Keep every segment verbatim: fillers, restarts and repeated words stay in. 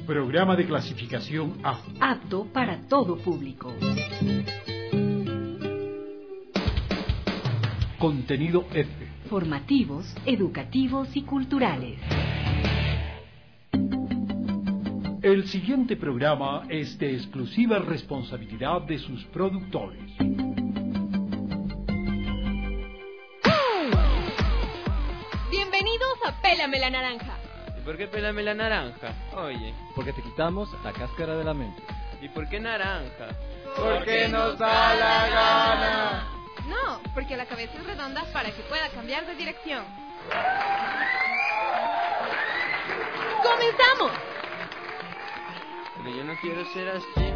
Programa de clasificación A. Apto para todo público. Contenido F. Formativos, educativos y culturales. El siguiente programa es de exclusiva responsabilidad de sus productores. Bienvenidos a Pélame la Naranja. ¿Y por qué pélame la naranja? Oye. Porque te quitamos la cáscara de la mente. ¿Y por qué naranja? Porque nos da la gana. No, porque la cabeza es redonda para que pueda cambiar de dirección. ¡Comenzamos! Pero yo no quiero ser así.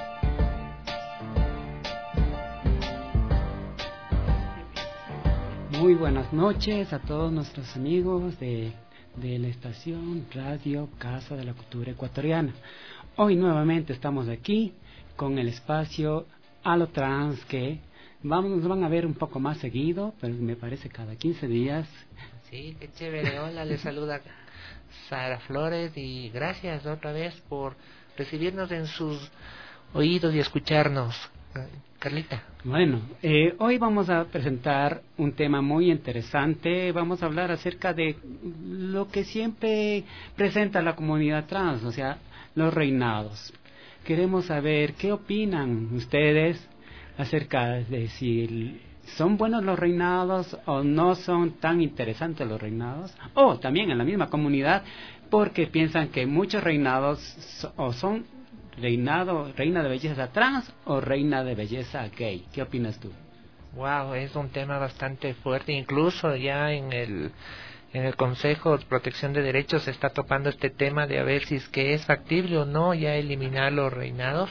Muy buenas noches a todos nuestros amigos de, de la estación Radio Casa de la Cultura Ecuatoriana. Hoy nuevamente estamos aquí con el espacio Alotrans, que vamos, nos van a ver un poco más seguido, pero me parece cada quince días. Sí, qué chévere. Hola, les saluda Sara Flores y gracias otra vez por recibirnos en sus oídos y escucharnos. Carlita. Bueno, eh, hoy vamos a presentar un tema muy interesante. Vamos a hablar acerca de lo que siempre presenta la comunidad trans, o sea, los reinados. Queremos saber qué opinan ustedes acerca de si son buenos los reinados o no son tan interesantes los reinados, o también en la misma comunidad, porque piensan que muchos reinados o son reinado, reina de belleza trans o reina de belleza gay. ¿Qué opinas tú? Wow, es un tema bastante fuerte. Incluso ya en el en el Consejo de Protección de Derechos se está topando este tema de a ver si es que es factible o no ya eliminar los reinados.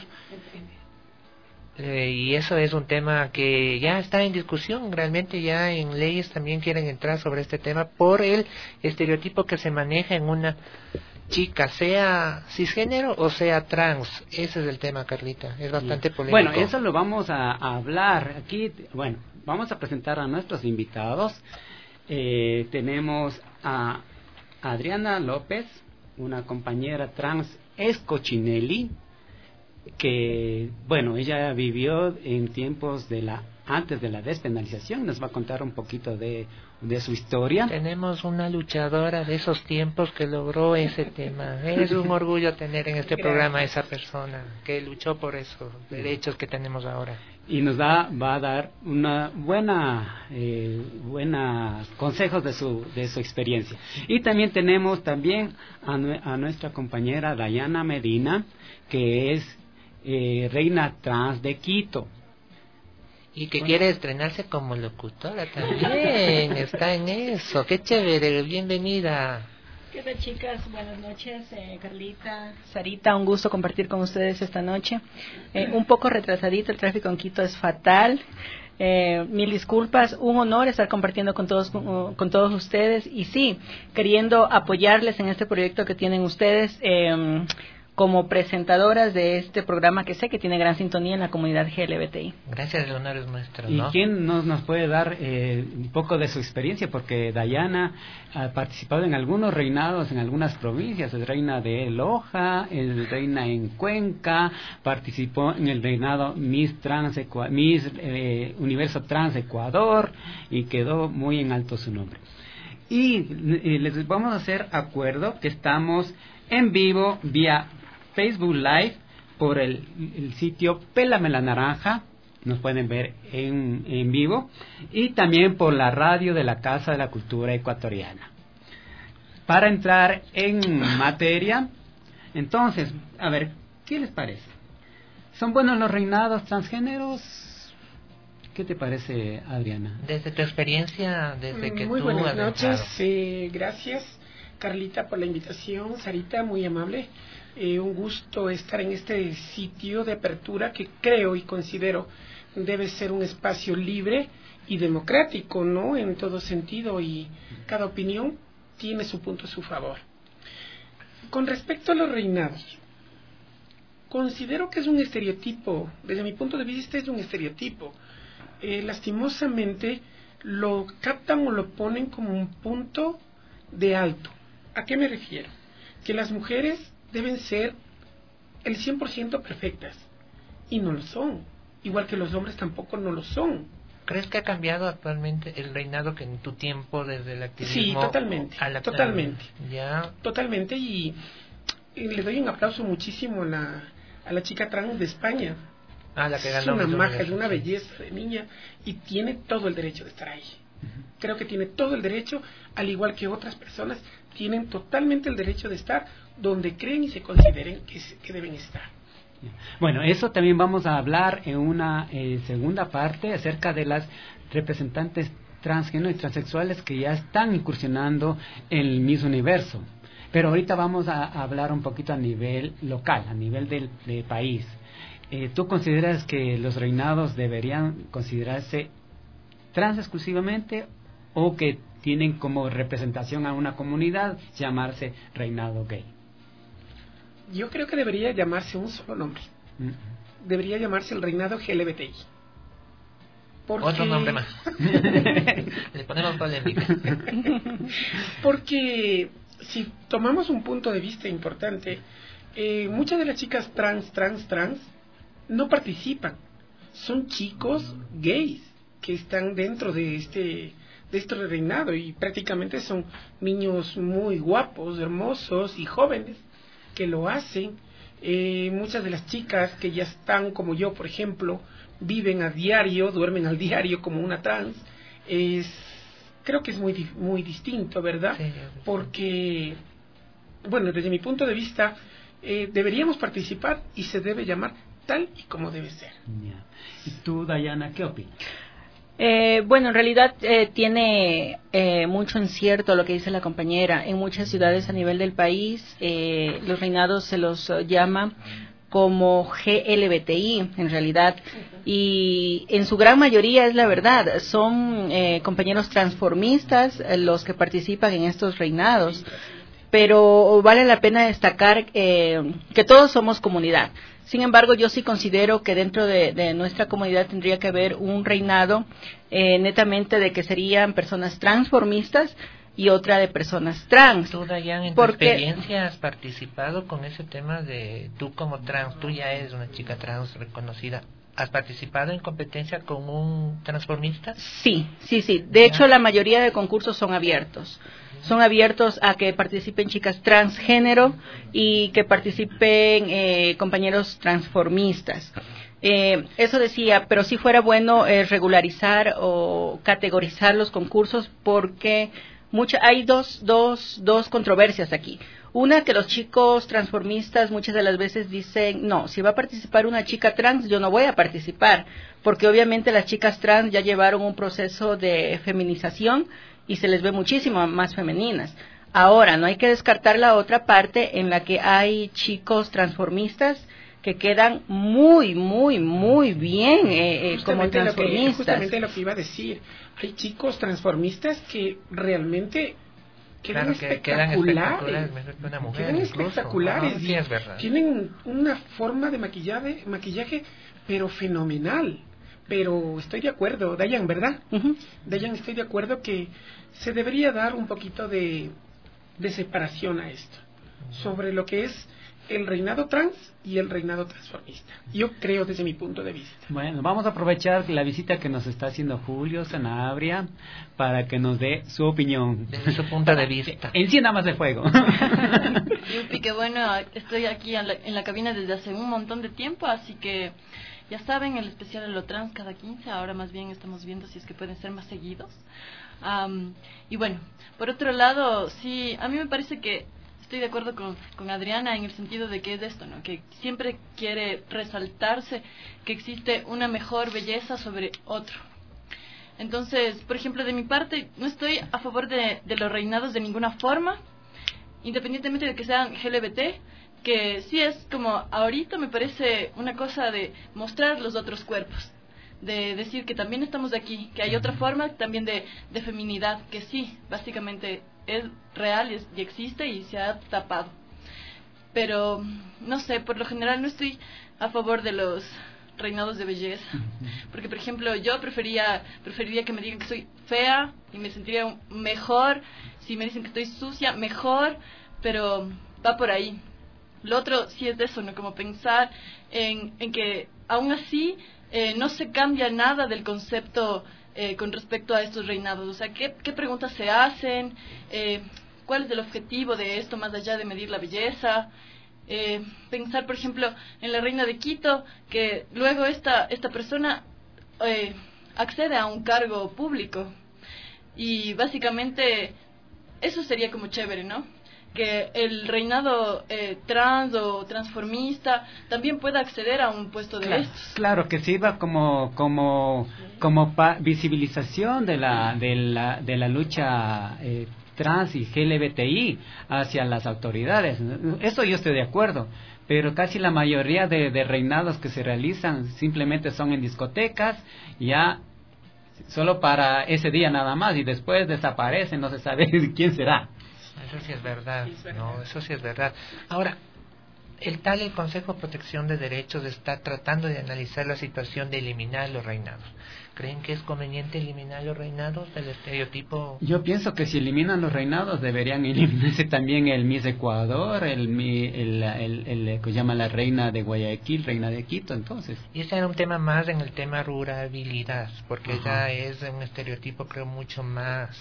Eh, y eso es un tema que ya está en discusión. Realmente ya en leyes también quieren entrar sobre este tema por el estereotipo que se maneja en una chica, sea cisgénero o sea trans. Ese es el tema, Carlita, es bastante polémico. Bueno, eso lo vamos a, a hablar aquí. Bueno, vamos a presentar a nuestros invitados. Eh, tenemos a Adriana López, una compañera trans escochinelli, que, bueno, ella vivió en tiempos de la antes de la despenalización. Nos va a contar un poquito de, de su historia. Tenemos una luchadora de esos tiempos que logró ese tema. Es un orgullo tener en este programa a esa persona que luchó por esos derechos que tenemos ahora. Y nos da, va a dar una buena, eh, buena consejos de su, de su experiencia. Y también tenemos también a, a nuestra compañera Dayana Medina, que es eh, reina trans de Quito. Y que quiere estrenarse como locutora también, está en eso. Qué chévere, bienvenida. ¿Qué tal, chicas? Buenas noches, eh, Carlita, Sarita, un gusto compartir con ustedes esta noche. Eh, un poco retrasadito, el tráfico en Quito es fatal. Eh, mil disculpas, un honor estar compartiendo con todos con, con todos ustedes y sí, queriendo apoyarles en este proyecto que tienen ustedes. Eh, como presentadoras de este programa que sé que tiene gran sintonía en la comunidad G L B T I. Gracias, el honor es nuestro, ¿Y ¿no? quién nos, nos puede dar eh, un poco de su experiencia? Porque Dayana ha participado en algunos reinados en algunas provincias. Es reina de Loja, es reina en Cuenca, participó en el reinado Miss, Trans Ecua, Miss eh, Universo Trans Ecuador y quedó muy en alto su nombre. Y eh, les vamos a hacer acuerdo que estamos en vivo vía Facebook Live por el, el sitio Pélame la Naranja, nos pueden ver en, en vivo, y también por la radio de la Casa de la Cultura Ecuatoriana. Para entrar en materia, entonces, a ver, ¿qué les parece? ¿Son buenos los reinados transgéneros? ¿Qué te parece, Adriana? Desde tu experiencia, desde que Muy tú buenas has noches, eh, gracias Carlita por la invitación, Sarita, muy amable. Eh, un gusto estar en este sitio de apertura que creo y considero debe ser un espacio libre y democrático, ¿no? En todo sentido, y cada opinión tiene su punto a su favor. Con respecto a los reinados, considero que es un estereotipo, desde mi punto de vista es un estereotipo. Eh, lastimosamente lo captan o lo ponen como un punto de alto. ¿A qué me refiero? Que las mujeres deben ser el cien por ciento perfectas, y no lo son, igual que los hombres tampoco no lo son. ¿Crees que ha cambiado actualmente el reinado que en tu tiempo desde el activismo? Sí, totalmente, a la, totalmente, ya totalmente, y, y le doy un aplauso muchísimo a la, a la chica trans de España. Ah, la que es ganó una Miss maja, es Universo, una sí. belleza de niña, y tiene todo el derecho de estar ahí. Creo que tiene todo el derecho, al igual que otras personas, tienen totalmente el derecho de estar donde creen y se consideren que, se, que deben estar. Bueno, eso también vamos a hablar en una eh, segunda parte acerca de las representantes transgénero y transexuales que ya están incursionando en el Miss Universo. Pero ahorita vamos a, a hablar un poquito a nivel local, a nivel del, del país. Eh, ¿Tú consideras que los reinados deberían considerarse trans exclusivamente o que tienen como representación a una comunidad llamarse reinado gay? Yo creo que debería llamarse un solo nombre. Mm. Debería llamarse el reinado G L B T I. Porque... Otro nombre más. Le ponemos polémica. Porque si tomamos un punto de vista importante, eh, muchas de las chicas trans, trans, trans no participan. Son chicos gays que están dentro de este de este reinado, y prácticamente son niños muy guapos, hermosos y jóvenes que lo hacen. Eh, muchas de las chicas que ya están como yo, por ejemplo, viven a diario, duermen al diario como una trans. Es, creo que es muy muy distinto, ¿verdad? Sí, porque, bueno, desde mi punto de vista, eh, deberíamos participar y se debe llamar tal y como debe ser. Yeah. ¿Y tú, Dayana, qué opinas? Eh, bueno, en realidad eh, tiene eh, mucho encierto lo que dice la compañera. En muchas ciudades a nivel del país, eh, los reinados se los uh, llama como G L B T I, en realidad, y en su gran mayoría es la verdad. Son eh, compañeros transformistas eh, los que participan en estos reinados, pero vale la pena destacar eh, que todos somos comunidad. Sin embargo, yo sí considero que dentro de, de nuestra comunidad tendría que haber un reinado eh, netamente de que serían personas transformistas y otra de personas trans. ¿Tú, Dayan, en porque... tu experiencia has participado con ese tema de tú como trans, tú ya eres una chica trans reconocida? ¿Has participado en competencia con un transformista? Sí, sí, sí. De hecho, la mayoría de concursos son abiertos. Son abiertos a que participen chicas transgénero y que participen eh, compañeros transformistas. Eh, eso decía, pero si fuera bueno eh, regularizar o categorizar los concursos, porque mucha, hay dos, dos, dos controversias aquí. Una, que los chicos transformistas muchas de las veces dicen, no, si va a participar una chica trans, yo no voy a participar, porque obviamente las chicas trans ya llevaron un proceso de feminización y se les ve muchísimo más femeninas. Ahora, no hay que descartar la otra parte en la que hay chicos transformistas que quedan muy, muy, muy bien eh, eh, como transformistas. Lo que, justamente lo que iba a decir, hay chicos transformistas que realmente quedan claro, que espectaculares, quedan espectaculares, una mujer, quedan incluso, espectaculares, ¿no? Sí, es verdad. Tienen una forma de maquillaje, maquillaje pero fenomenal. Pero estoy de acuerdo, Dayan, ¿verdad? Uh-huh. Dayan, estoy de acuerdo que se debería dar un poquito de, de separación a esto, uh-huh, sobre lo que es el reinado trans y el reinado transformista. Yo creo desde mi punto de vista. Bueno, vamos a aprovechar la visita que nos está haciendo Julio Sanabria para que nos dé su opinión. Desde su punto de vista. Encienda más el fuego. Yupi, que bueno, estoy aquí en la, en la cabina desde hace un montón de tiempo, así que ya saben, el especial de lo trans cada quince, ahora más bien estamos viendo si es que pueden ser más seguidos. Um, y bueno, por otro lado, sí, a mí me parece que estoy de acuerdo con, con Adriana en el sentido de que es esto, ¿no? Que siempre quiere resaltarse que existe una mejor belleza sobre otro. Entonces, por ejemplo, de mi parte, no estoy a favor de, de los reinados de ninguna forma, independientemente de que sean G L B T, que sí es como ahorita me parece una cosa de mostrar los otros cuerpos, de decir que también estamos aquí, que hay otra forma también de, de feminidad, que sí, básicamente es real y, es, y existe y se ha tapado. Pero, no sé, por lo general no estoy a favor de los reinados de belleza, porque por ejemplo yo prefería preferiría que me digan que soy fea y me sentiría mejor, si me dicen que estoy sucia, mejor, pero va por ahí. Lo otro sí es de eso, ¿no? Como pensar en, en que aún así eh, no se cambia nada del concepto eh, con respecto a estos reinados. O sea, ¿qué, qué preguntas se hacen? Eh, ¿Cuál es el objetivo de esto más allá de medir la belleza? Eh, pensar, por ejemplo, en la reina de Quito, que luego esta, esta persona eh, accede a un cargo público. Y básicamente eso sería como chévere, ¿no? Que el reinado eh, trans o transformista también pueda acceder a un puesto de claro, estos. Claro, que sirva como como como pa visibilización de la de la de la lucha eh, trans y G L B T I hacia las autoridades. Eso yo estoy de acuerdo, pero casi la mayoría de, de reinados que se realizan simplemente son en discotecas, ya solo para ese día nada más, y después desaparecen, no se sabe quién será. Eso sí es verdad, no, eso sí es verdad. Ahora, el tal el Consejo de Protección de Derechos está tratando de analizar la situación de eliminar los reinados. ¿Creen que es conveniente eliminar los reinados del estereotipo? Yo pienso que si eliminan los reinados deberían eliminarse también el Miss Ecuador, el el, el, el, el que llama la reina de Guayaquil, reina de Quito, entonces. Y ese era un tema más en el tema ruralidad, porque Ajá. ya es un estereotipo creo mucho más.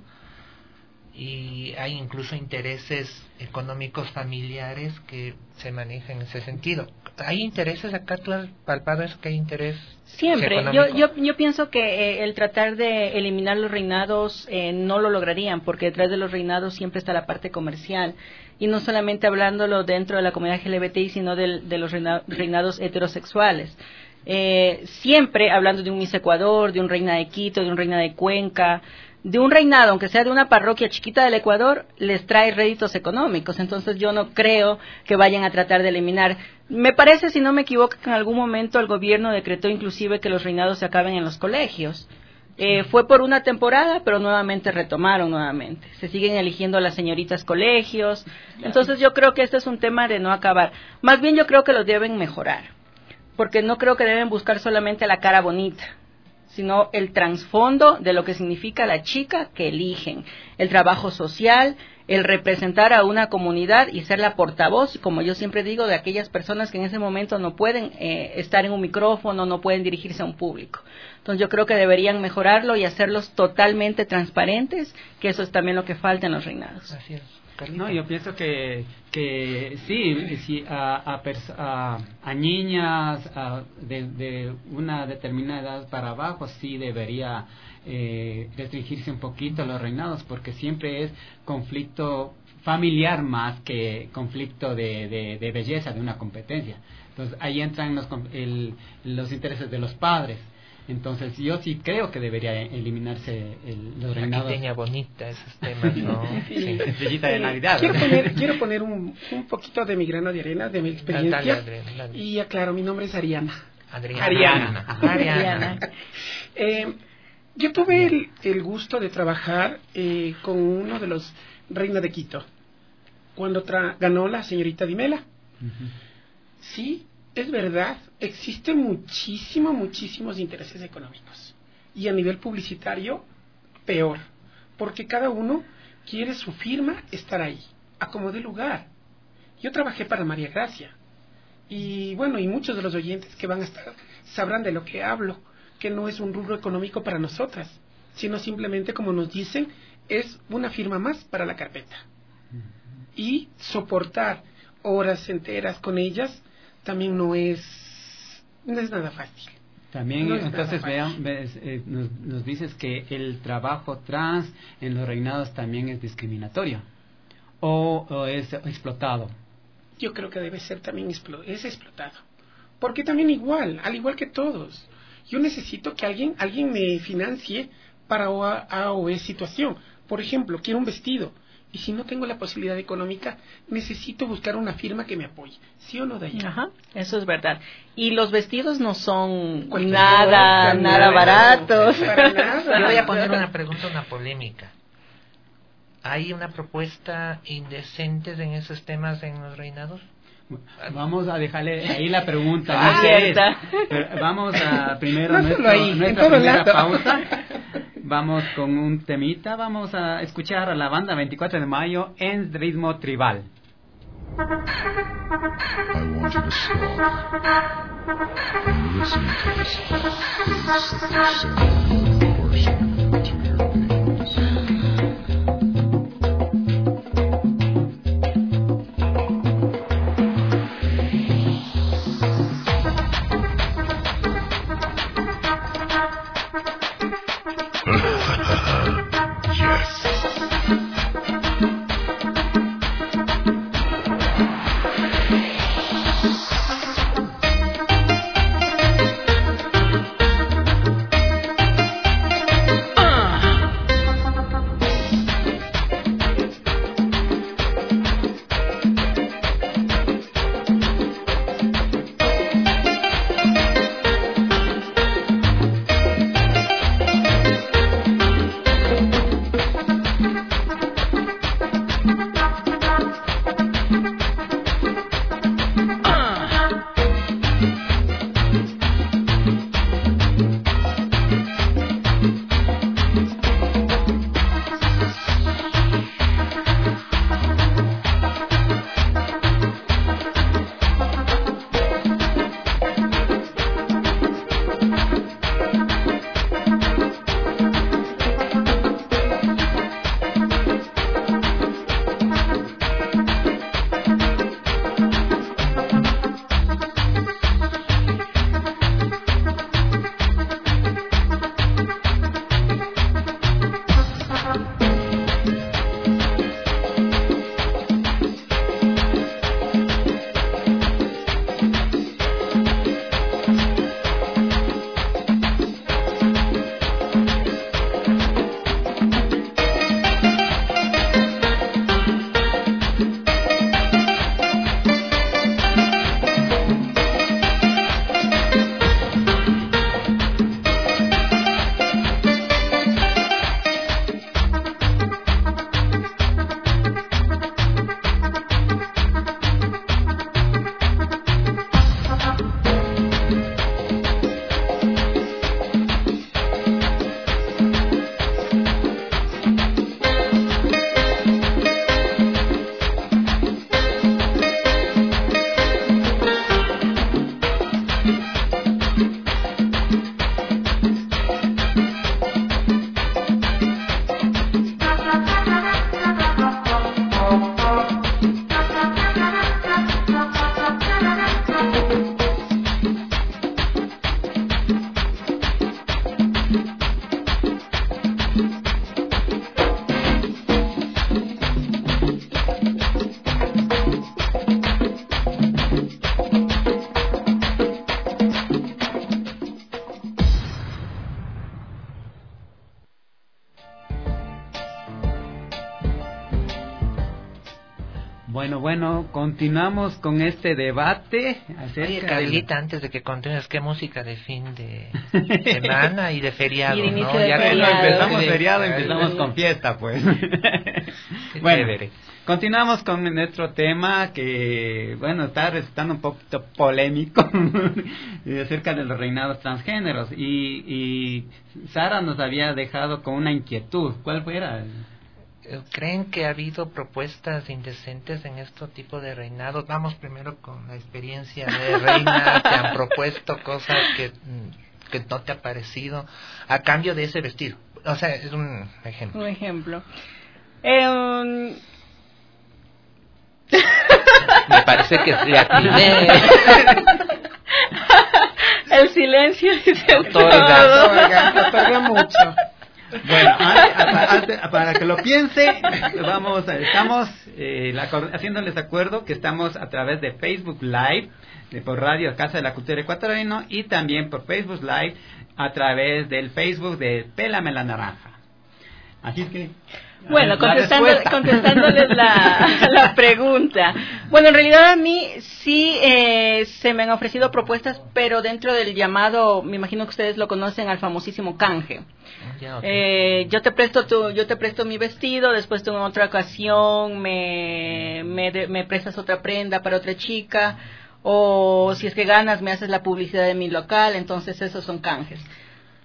Y hay incluso intereses económicos familiares que se manejan en ese sentido. ¿Hay intereses acá? ¿Tú has palpado eso, que hay interés siempre? económico? Yo, yo, yo pienso que eh, el tratar de eliminar los reinados eh, no lo lograrían, porque detrás de los reinados siempre está la parte comercial. Y no solamente hablándolo dentro de la comunidad L G B T I, sino de, de los reina, reinados heterosexuales. Eh, siempre hablando de un Miss Ecuador, de un reina de Quito, de un reina de Cuenca, de un reinado, aunque sea de una parroquia chiquita del Ecuador, les trae réditos económicos. Entonces yo no creo que vayan a tratar de eliminar. Me parece, si no me equivoco, que en algún momento el gobierno decretó inclusive que los reinados se acaben en los colegios. Eh, fue por una temporada, pero nuevamente retomaron nuevamente. Se siguen eligiendo a las señoritas colegios. Entonces yo creo que este es un tema de no acabar. Más bien yo creo que los deben mejorar, porque no creo que deben buscar solamente la cara bonita, sino el trasfondo de lo que significa la chica que eligen, el trabajo social, el representar a una comunidad y ser la portavoz, como yo siempre digo, de aquellas personas que en ese momento no pueden eh, estar en un micrófono, no pueden dirigirse a un público. Entonces yo creo que deberían mejorarlo y hacerlos totalmente transparentes, que eso es también lo que falta en los reinados. Así es. No, yo pienso que que sí, sí a, a, a, a niñas a, de, de una determinada edad para abajo sí debería eh, restringirse un poquito los reinados, porque siempre es conflicto familiar más que conflicto de, de, de belleza, de una competencia. Entonces ahí entran los, el, los intereses de los padres. Entonces yo sí creo que debería eliminarse el, los reinados. La quiteña bonita, esos temas, ¿no? Sí, estrellita de Navidad. Quiero poner, quiero poner un, un poquito de mi grano de arena, de mi experiencia. Dale, Adriana, dale. Y aclaro, mi nombre es Ariana. Adriana. Ariana. Ariana. eh, yo tuve el, el gusto de trabajar eh, con uno de los reinos de Quito, cuando tra ganó la señorita Dimela. Uh-huh. Sí. Es verdad, existen muchísimos, muchísimos intereses económicos. Y a nivel publicitario, peor. Porque cada uno quiere su firma estar ahí, a como dé lugar. Yo trabajé para María Gracia. Y bueno, y muchos de los oyentes que van a estar sabrán de lo que hablo, que no es un rubro económico para nosotras, sino simplemente, como nos dicen, es una firma más para la carpeta. Y soportar horas enteras con ellas también no es no es nada fácil. También no entonces vean, ves, eh, nos, nos dices que el trabajo trans en los reinados también es discriminatorio o, o es explotado. Yo creo que debe ser también explo es explotado, porque también igual, al igual que todos, yo necesito que alguien alguien me financie para A, A o B situación. Por ejemplo, quiero un vestido. Y si no tengo la posibilidad económica, necesito buscar una firma que me apoye. ¿Sí o no, Dayana? Ajá, eso es verdad. Y los vestidos no son Cualquier nada, cosa, nada nada, baratos. Para nada. Yo voy a poner una pregunta, una polémica. ¿Hay una propuesta indecente en esos temas en los reinados? Vamos a dejarle ahí la pregunta. Ah, ¿no? cierta. Pero vamos a primero No nuestro, ahí, nuestra en primera lado. pausa. Vamos con un temita. Vamos a escuchar a la banda veinticuatro de mayo en ritmo tribal. I want you to stop and listen to the soft bass that they send coursing to your veins. Yes. Bueno, bueno, continuamos con este debate acerca Oye, Carlita, de... antes de que continúes, ¿qué música de fin de semana y de feriado? Y de inicio ¿no? de Ya feriado. Bueno, empezamos Sí. feriado, empezamos con fiesta, pues. Qué Bueno, chévere. continuamos con nuestro tema que, bueno, está resultando un poquito polémico acerca de los reinados transgéneros. Y, y Sara nos había dejado con una inquietud. ¿Cuál fuera? ¿Creen que ha habido propuestas indecentes en este tipo de reinados? Vamos primero con la experiencia de reina. ¿Te han propuesto cosas que, que no te ha parecido a cambio de ese vestido? O sea, es un ejemplo. Un ejemplo. Eh, um... Me parece que le atiné. El silencio dice Otorga. todo. Otorga, otorga mucho. Bueno, antes, antes, para que lo piense, vamos, estamos eh, la, haciéndoles acuerdo que estamos a través de Facebook Live, de, por Radio Casa de la Cultura Ecuatoriana, y también por Facebook Live a través del Facebook de Pélame la Naranja. Así es que... Bueno, la contestando, respuesta. contestándoles la, la pregunta. Bueno, en realidad a mí sí eh, se me han ofrecido propuestas, pero dentro del llamado, me imagino que ustedes lo conocen, al famosísimo canje. Ya, okay. Eh, yo te presto tu, yo te presto mi vestido, después tú en otra ocasión me, me, de, me prestas otra prenda para otra chica, o si es que ganas me haces la publicidad de mi local, entonces esos son canjes.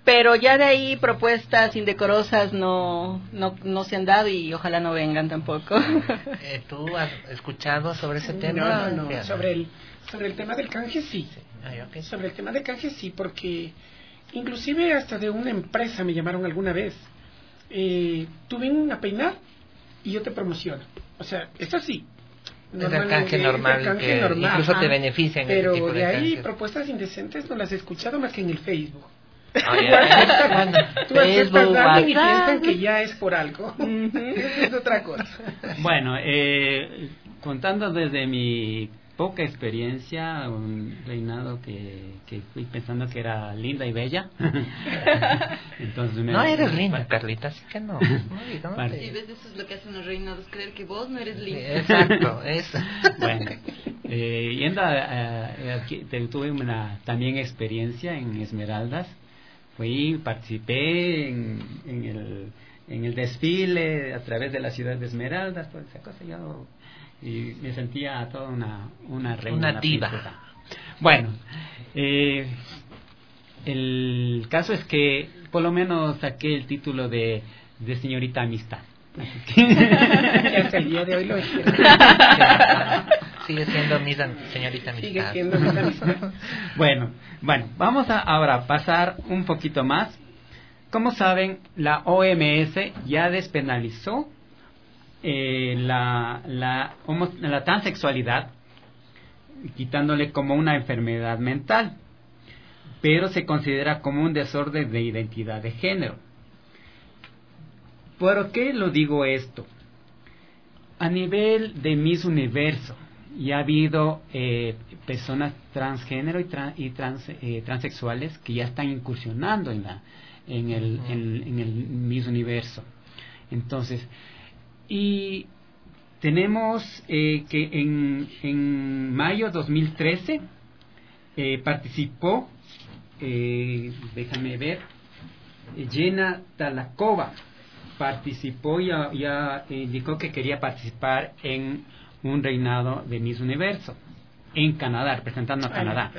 pero ya de ahí propuestas indecorosas no, no, no se han dado y ojalá no vengan tampoco. Eh, ¿Tú has escuchado sobre ese tema? No, no, no. Sobre el, sobre el tema del canje sí. sí. Ay, okay. Sobre el tema del canje sí, porque inclusive hasta de una empresa me llamaron alguna vez. Eh, tú ven a peinar y yo te promociono. O sea, eso sí. Es el canje normal, canje que normal, incluso ajá, te benefician. Pero tipo de, de ahí canjes. Propuestas indecentes no las he escuchado más que en el Facebook. Oh, yeah. Tú aceptas Facebook, alguien y WhatsApp. piensan que ya es por algo. Eso es otra cosa. Bueno, eh, contando desde mi poca experiencia, un reinado que, que fui pensando que era linda y bella. Entonces me, no eres linda, Carlita, así que no. no, no vale. Sí, ves, eso es lo que hacen los reinados, creer que vos no eres linda. Exacto, eso. Bueno, eh, yendo a, a, aquí, tuve una también experiencia en Esmeraldas. Fui, participé en, en el en el desfile a través de la ciudad de Esmeraldas, toda esa cosa, yo y me sentía toda una una reina, una una diva. princesa. Bueno, eh, el caso es que por lo menos saqué el título de, de señorita amistad. Que hasta el día de hoy lo es. Sigue siendo mi señorita amistad. Sigue siendo mi amistad. Bueno, bueno, vamos a ahora pasar un poquito más. Como saben, la O M S ya despenalizó eh, la, la, homo, la transexualidad, quitándole como una enfermedad mental, pero se considera como un desorden de identidad de género. ¿Por qué lo digo esto? A nivel de Miss Universo, ya ha habido eh, personas transgénero y, tra y trans eh, transexuales que ya están incursionando en la en el, en, en el Miss Universo. Entonces, y tenemos eh, que en, en mayo de dos mil trece eh, participó, eh, déjame ver, Jenna Talakova participó y ya, ya indicó que quería participar en un reinado de Miss Universo en Canadá, representando a Canadá.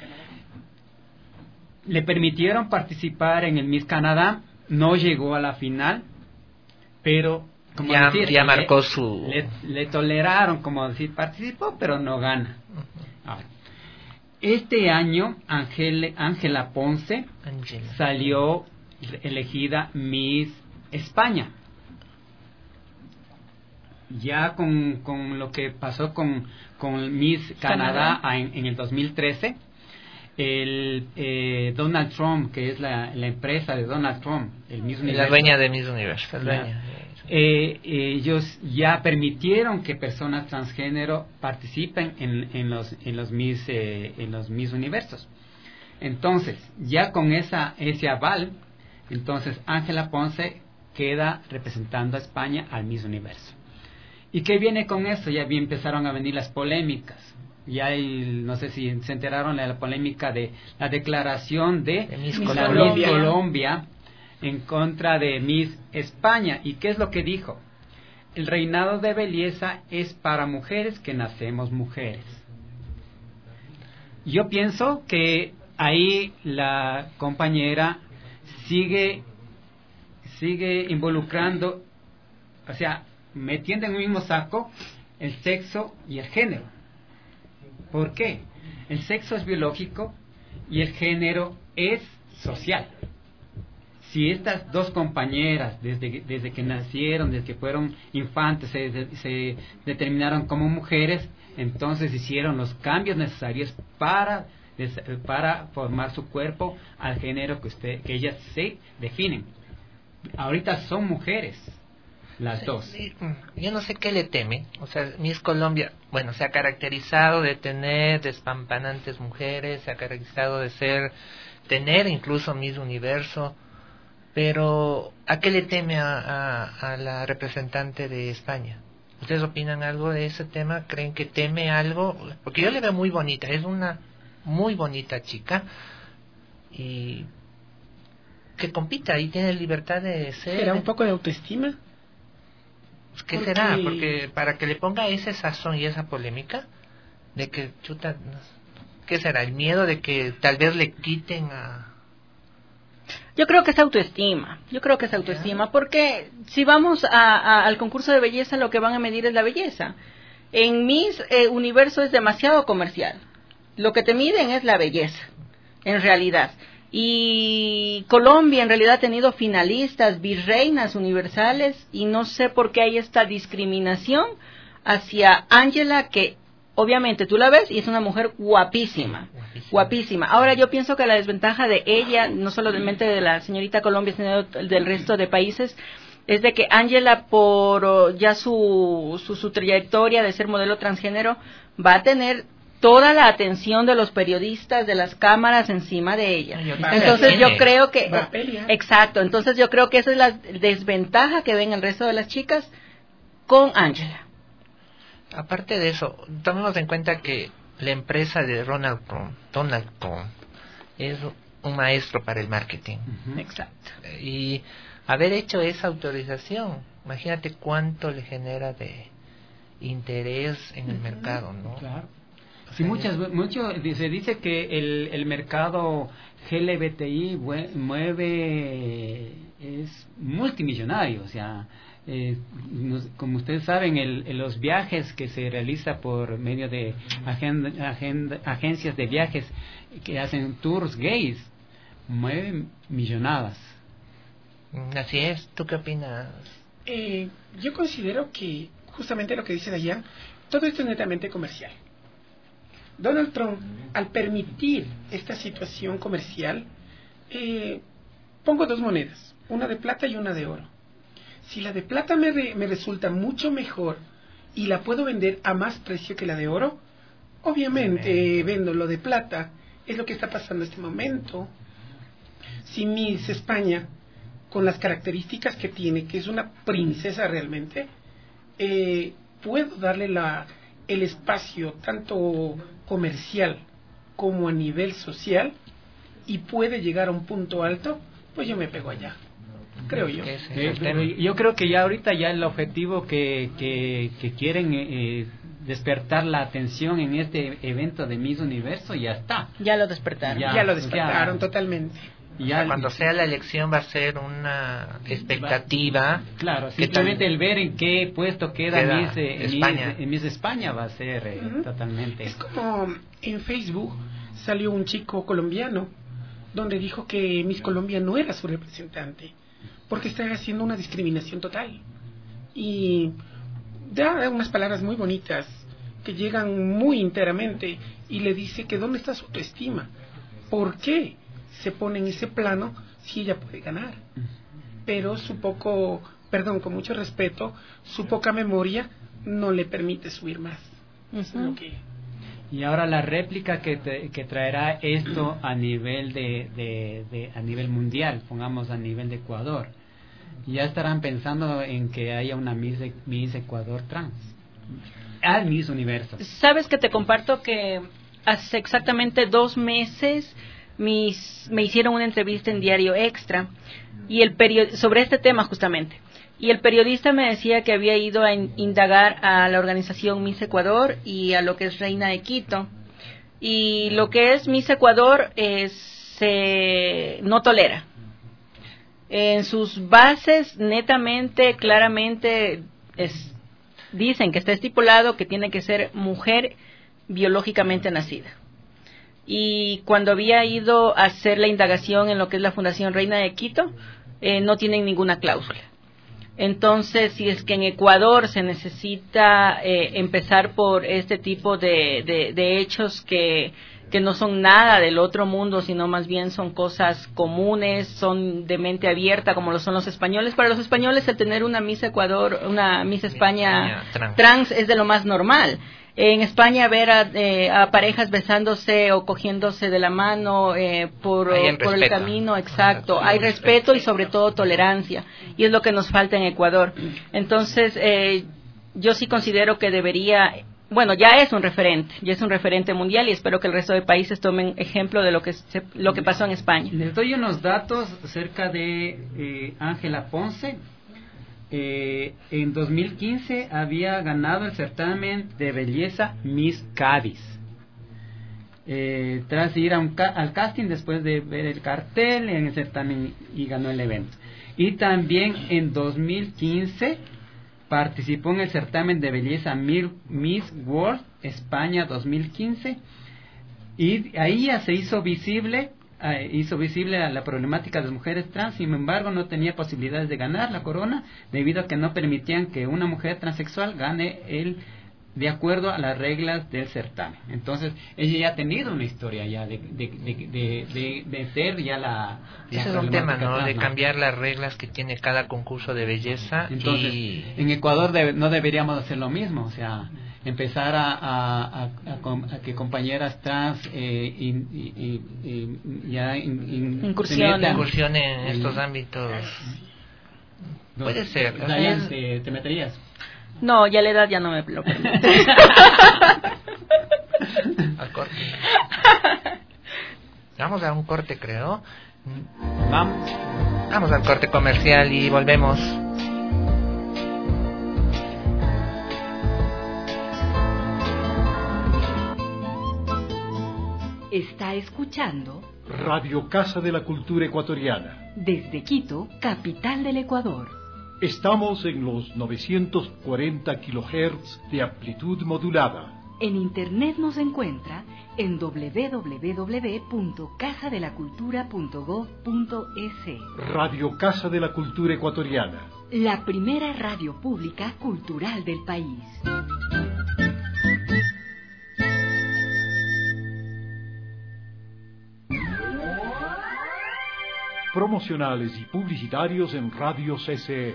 Le permitieron participar en el Miss Canadá, no llegó a la final, pero como ya, decir, ya marcó le, su le, le toleraron, como decir, participó pero no gana. Uh-huh. Ahora, este año Ángel, Ángela Ponce Angela. salió elegida Miss España. Ya con, con lo que pasó con, con Miss Canadá, Canadá. En, en el dos mil trece, el eh, Donald Trump, que es la, la empresa de Donald Trump, el Miss Universo, la dueña de Miss Universo, la dueña. Eh, ellos ya permitieron que personas transgénero participen en, en los en los Miss eh, en los Miss Universos. Entonces, ya con esa ese aval, entonces Ángela Ponce queda representando a España al Miss Universo. ¿Y qué viene con eso? Ya bien empezaron a venir las polémicas. Ya hay, no sé si se enteraron de la polémica de la declaración de, de Miss Colombia. Colombia en contra de Miss España. ¿Y qué es lo que dijo? El reinado de belleza es para mujeres que nacemos mujeres. Yo pienso que ahí la compañera sigue sigue involucrando, o sea, metiendo en un mismo saco el sexo y el género. ¿Por qué? El sexo es biológico y el género es social. Si estas dos compañeras, desde, desde que nacieron, desde que fueron infantes, se, se determinaron como mujeres, entonces hicieron los cambios necesarios para, para formar su cuerpo al género que, usted, que ellas se definen. Ahorita son mujeres. Las sí, dos. Sí. Yo no sé qué le teme. O sea, Miss Colombia, bueno, se ha caracterizado de tener despampanantes mujeres, se ha caracterizado de ser, tener incluso Miss Universo, pero ¿a qué le teme a, a, a la representante de España? ¿Ustedes opinan algo de ese tema? ¿Creen que teme algo? Porque yo le veo muy bonita, es una muy bonita chica y que compita y tiene libertad de ser. ¿Será un poco de autoestima? ¿Qué Porque... será? Porque para que le ponga ese sazón y esa polémica de que chuta, ¿qué será? El miedo de que tal vez le quiten a... Yo creo que es autoestima, yo creo que es autoestima, porque si vamos a, a, al concurso de belleza, lo que van a medir es la belleza. En Miss eh, Universo es demasiado comercial, lo que te miden es la belleza, en realidad. Y Colombia en realidad ha tenido finalistas, virreinas universales, y no sé por qué hay esta discriminación hacia Ángela, que obviamente tú la ves y es una mujer guapísima, guapísima, guapísima. Ahora yo pienso que la desventaja de ella, no solamente de la señorita Colombia, sino del resto de países, es de que Ángela, por ya su, su, su trayectoria de ser modelo transgénero, va a tener toda la atención de los periodistas, de las cámaras encima de ella. Entonces yo creo que... Exacto, entonces yo creo que esa es la desventaja que ven el resto de las chicas con Ángela. Aparte de eso, tomemos en cuenta que la empresa de Ronald Trump, Donald Trump, es un maestro para el marketing. Uh-huh. Exacto. Y haber hecho esa autorización, imagínate cuánto le genera de interés en uh-huh. el mercado, ¿no? Claro. Sí, muchas, mucho, se dice que el, el mercado L G B T I mueve, es multimillonario, o sea, eh, nos, como ustedes saben, el, el, los viajes que se realiza por medio de agenda, agenda, agencias de viajes que hacen tours gays, mueven millonadas. Así es, ¿tú qué opinas? Eh, yo considero que, justamente lo que dice Dayan, todo esto es netamente comercial. Donald Trump, al permitir esta situación comercial, eh, pongo dos monedas, una de plata y una de oro. Si la de plata me, re, me resulta mucho mejor y la puedo vender a más precio que la de oro, obviamente eh, vendo lo de plata. Es lo que está pasando en este momento. Si Miss España, con las características que tiene, que es una princesa realmente, eh, puedo darle la, el espacio tanto comercial como a nivel social y puede llegar a un punto alto, pues yo me pego allá, creo yo. Eh, yo creo que ya ahorita ya el objetivo que, que, que quieren eh, despertar la atención en este evento de Miss Universo ya está. Ya lo despertaron. Ya, ya lo despertaron ya, totalmente. Ya, cuando sea la elección va a ser una expectativa. Claro, simplemente el ver en qué puesto queda, queda Miss, eh, España. Miss, Miss España va a ser eh, uh-huh. totalmente. Es como en Facebook salió un chico colombiano donde dijo que Miss Colombia no era su representante porque estaba haciendo una discriminación total y da unas palabras muy bonitas que llegan muy enteramente y le dice que dónde está su autoestima, ¿por qué se pone en ese plano si ella puede ganar? Pero su poco, perdón, con mucho respeto, su poca memoria no le permite subir más. Uh-huh. que... Y ahora la réplica que, te, que traerá esto a nivel de, de, de a nivel mundial, pongamos a nivel de Ecuador, ya estarán pensando en que haya una Miss, Miss Ecuador trans al Miss Universo. Sabes que te comparto que hace exactamente dos meses Mis, me hicieron una entrevista en Diario Extra y el period- sobre este tema justamente, y el periodista me decía que había ido a in- indagar a la organización Miss Ecuador y a lo que es Reina de Quito, y lo que es Miss Ecuador es, se no tolera en sus bases, netamente, claramente es, dicen que está estipulado que tiene que ser mujer biológicamente nacida. Y cuando había ido a hacer la indagación en lo que es la Fundación Reina de Quito, eh, no tienen ninguna cláusula. Entonces, si es que en Ecuador se necesita eh, empezar por este tipo de, de, de hechos que, que no son nada del otro mundo, sino más bien son cosas comunes, son de mente abierta, como lo son los españoles. Para los españoles, el tener una Miss Ecuador, una Miss España, España trans. trans es de lo más normal. En España ver a, eh, a parejas besándose o cogiéndose de la mano eh, por, por el camino, exacto, hay respeto y sobre todo tolerancia, y es lo que nos falta en Ecuador. Entonces, eh, yo sí considero que debería, bueno, ya es un referente, ya es un referente mundial y espero que el resto de países tomen ejemplo de lo que se, lo que pasó en España. Les doy unos datos acerca de Ángela eh, Ponce. Eh, en dos mil quince había ganado el certamen de belleza Miss Cádiz. eh, tras ir a un ca al casting después de ver el cartel en el certamen y ganó el evento. Y también en dos mil quince participó en el certamen de belleza Miss World España dos mil quince y ahí ya se hizo visible eh, hizo visible la, la problemática de las mujeres trans. Sin embargo, no tenía posibilidades de ganar la corona debido a que no permitían que una mujer transexual gane el de acuerdo a las reglas del certamen. Entonces, ella ya ha tenido una historia ya de de, de, de, de, de ser ya la... la Ese es un tema, ¿no? trans, De ¿no? cambiar las reglas que tiene cada concurso de belleza. Entonces, y... en Ecuador debe, no deberíamos hacer lo mismo, o sea, empezar a, a, a, a, a que compañeras trans eh, in, in, in, in, ya in, in, incursionen incursionen en estos en, ámbitos. No, puede ser. Dayan, ¿te, ¿te meterías? No, ya la edad ya no me lo permite. Al corte. Vamos a un corte, creo. Vamos. Vamos al corte comercial y volvemos. Está escuchando Radio Casa de la Cultura Ecuatoriana. Desde Quito, capital del Ecuador. Estamos en los novecientos cuarenta kilohertz de amplitud modulada. En internet nos encuentra en doble u doble u doble u punto casa de la cultura punto gob punto es. Radio Casa de la Cultura Ecuatoriana. La primera radio pública cultural del país. Promocionales y publicitarios en Radio C C E.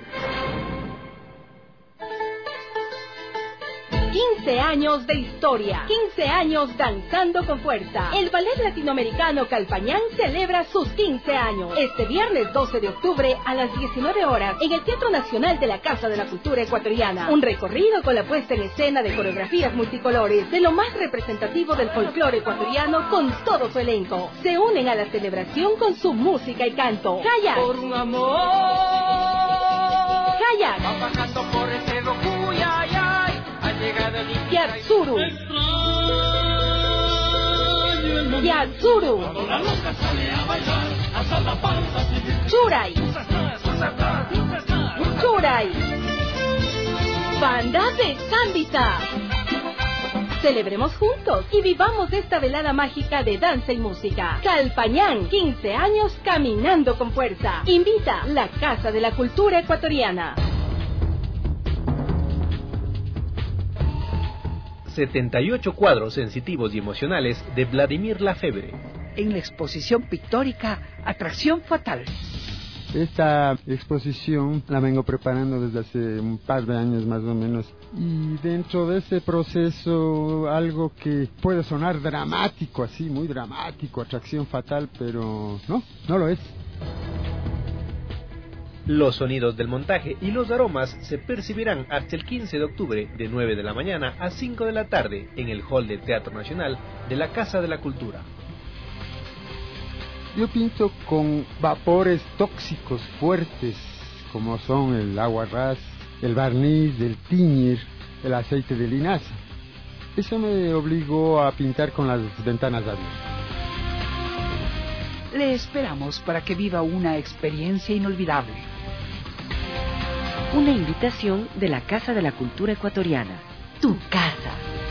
quince años de historia, quince años danzando con fuerza. El ballet latinoamericano Calpañán celebra sus quince años. Este viernes doce de octubre a las diecinueve horas en el Teatro Nacional de la Casa de la Cultura Ecuatoriana. Un recorrido con la puesta en escena de coreografías multicolores de lo más representativo del folclore ecuatoriano con todo su elenco. Se unen a la celebración con su música y canto. Kayak. Por un amor. Kayak. Va bajando por el cerro Cuyayay. Yatsuru. Yatsuru. Churay. Churay. Banda de Sambisa. Celebremos juntos y vivamos esta velada mágica de danza y música. Calpañán, quince años caminando con fuerza. Invita la Casa de la Cultura Ecuatoriana. setenta y ocho cuadros sensitivos y emocionales de Vladimir Lafebre. En la exposición pictórica Atracción Fatal. Esta exposición la vengo preparando desde hace un par de años más o menos. Y dentro de ese proceso, algo que puede sonar dramático, así, muy dramático, Atracción Fatal, pero no, no lo es. Los sonidos del montaje y los aromas se percibirán hasta el quince de octubre de nueve de la mañana a cinco de la tarde en el Hall del Teatro Nacional de la Casa de la Cultura. Yo pinto con vapores tóxicos fuertes, como son el agua ras, el barniz, el tiñir, el aceite de linaza. Eso me obligó a pintar con las ventanas abiertas. Le esperamos para que viva una experiencia inolvidable. Una invitación de la Casa de la Cultura Ecuatoriana. Tu casa.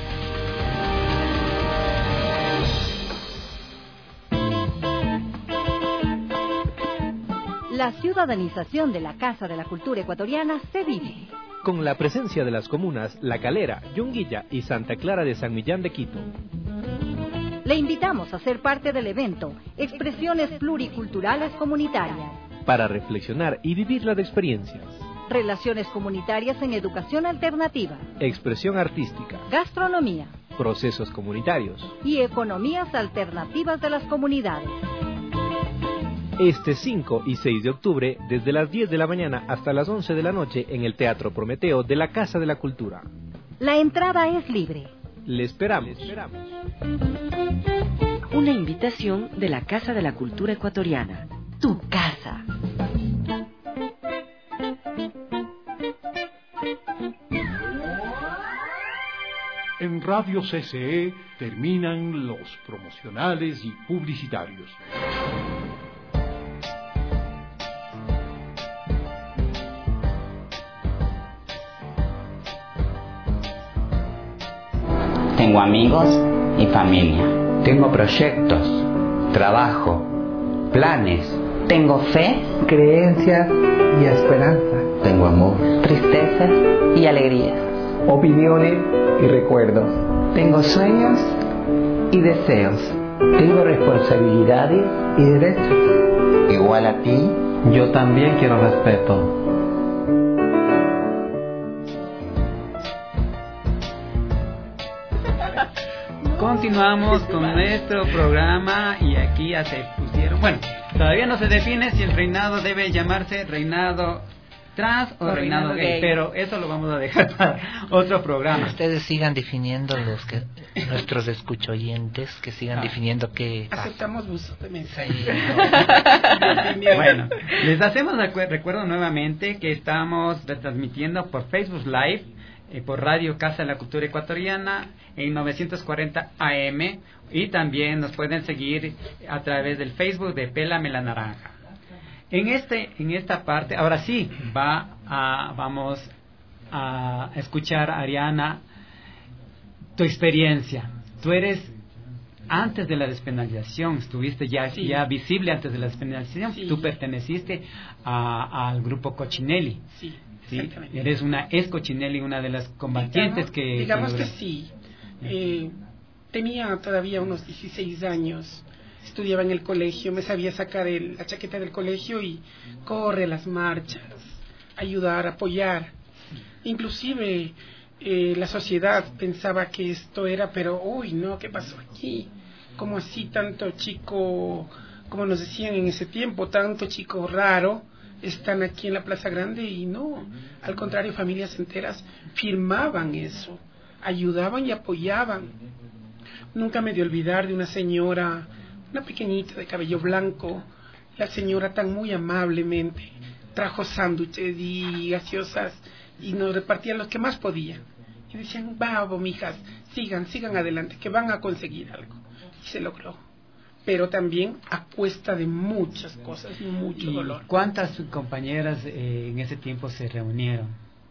La ciudadanización de la Casa de la Cultura Ecuatoriana se vive. Con la presencia de las comunas La Calera, Yunguilla y Santa Clara de San Millán de Quito. Le invitamos a ser parte del evento Expresiones Pluriculturales Comunitarias. Para reflexionar y vivir las experiencias. Relaciones comunitarias en educación alternativa. Expresión artística. Gastronomía. Procesos comunitarios. Y economías alternativas de las comunidades. Este cinco y seis de octubre, desde las diez de la mañana hasta las once de la noche en el Teatro Prometeo de la Casa de la Cultura. La entrada es libre. Le esperamos. Le esperamos. Una invitación de la Casa de la Cultura Ecuatoriana. Tu casa. En Radio C C E terminan los promocionales y publicitarios. Tengo amigos y familia. Tengo proyectos, trabajo, planes. Tengo fe, creencias y esperanza. Tengo amor, tristezas y alegrías. Opiniones y recuerdos. Tengo sueños y deseos. Tengo responsabilidades y derechos. Igual a ti, yo también quiero respeto. Continuamos con nuestro programa y aquí ya se pusieron, bueno, todavía no se define si el reinado debe llamarse reinado trans o, o reinado, reinado gay, gay, pero eso lo vamos a dejar para otro programa. Ustedes sigan definiendo, los que nuestros escuchoyentes, que sigan ah. definiendo qué pasa. Aceptamos uso de mensaje. Bueno, les hacemos recuerdo nuevamente que estamos retransmitiendo por Facebook Live, eh, por Radio Casa de la Cultura Ecuatoriana en novecientos cuarenta A M, y también nos pueden seguir a través del Facebook de Pélame la Naranja. En este, en esta parte, ahora sí, va a, vamos a escuchar, Ariana, tu experiencia. Tú eres, antes de la despenalización, estuviste ya, sí. ya visible antes de la despenalización, sí. Tú perteneciste a, al grupo Cochinelli. Sí, ¿sí? Eres una ex Cochinelli, una de las combatientes digamos, que... Digamos que, que sí. Eh, tenía todavía unos dieciséis años, estudiaba en el colegio, me sabía sacar el, la chaqueta del colegio y corre las marchas, ayudar, apoyar. Inclusive eh, la sociedad pensaba que esto era, pero uy, no, ¿qué pasó aquí? ¿Cómo así tanto chico, como nos decían en ese tiempo, tanto chico raro están aquí en la Plaza Grande? Y no, al contrario, familias enteras firmaban eso, ayudaban y apoyaban. Nunca me de olvidar de una señora, una pequeñita de cabello blanco, la señora tan muy amablemente trajo sándwiches y gaseosas y nos repartían los que más podían. Y decían, vamos, mijas, sigan, sigan adelante, que van a conseguir algo. Y se logró. Pero también a cuesta de muchas cosas, mucho ¿Y dolor. ¿Cuántas compañeras eh, en ese tiempo se reunieron?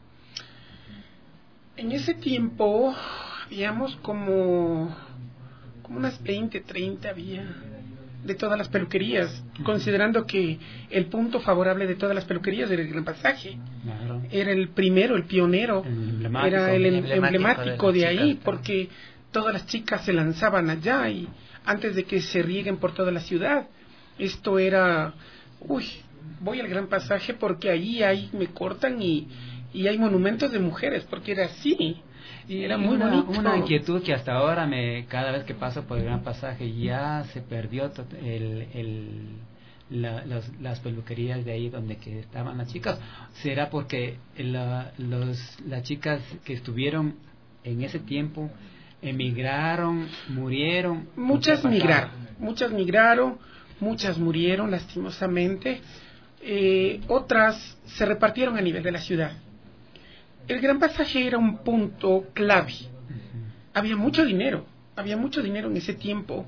En ese tiempo, habíamos como, como unas veinte, treinta había, de todas las peluquerías, considerando que el punto favorable de todas las peluquerías era el Gran Pasaje. Claro. Era el primero, el pionero, el era el, el emblemático, emblemático de, de ahí, chicas, porque todas las chicas se lanzaban allá y antes de que se rieguen por toda la ciudad. Esto era, uy, voy al Gran Pasaje porque ahí, ahí me cortan y... y hay monumentos de mujeres, porque era así, y era muy una, bonito. Una inquietud que hasta ahora, me cada vez que paso por el Gran Pasaje, ya se perdió el, el, la, los, las peluquerías de ahí donde que estaban las chicas. ¿Será porque la, los, las chicas que estuvieron en ese tiempo emigraron, murieron? Muchas migraron, muchas migraron, muchas murieron lastimosamente, eh, otras se repartieron a nivel de la ciudad. El Gran Pasaje era un punto clave. Había mucho dinero, había mucho dinero en ese tiempo,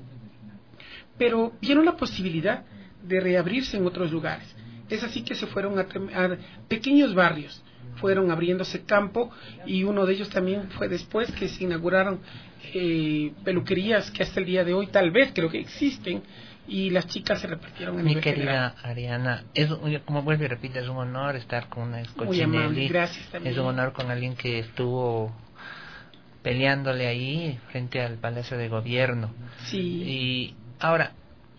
pero vieron la posibilidad de reabrirse en otros lugares. Es así que se fueron a, a pequeños barrios, fueron abriéndose campo, y uno de ellos también fue después que se inauguraron eh, peluquerías que hasta el día de hoy tal vez creo que existen, y las chicas se repartieron a Mi nivel querida general. Ariana, es, como vuelve y repite, es un honor estar con una Muy amable, gracias también. Es un honor con alguien que estuvo peleándole ahí frente al Palacio de Gobierno. Sí. Y ahora,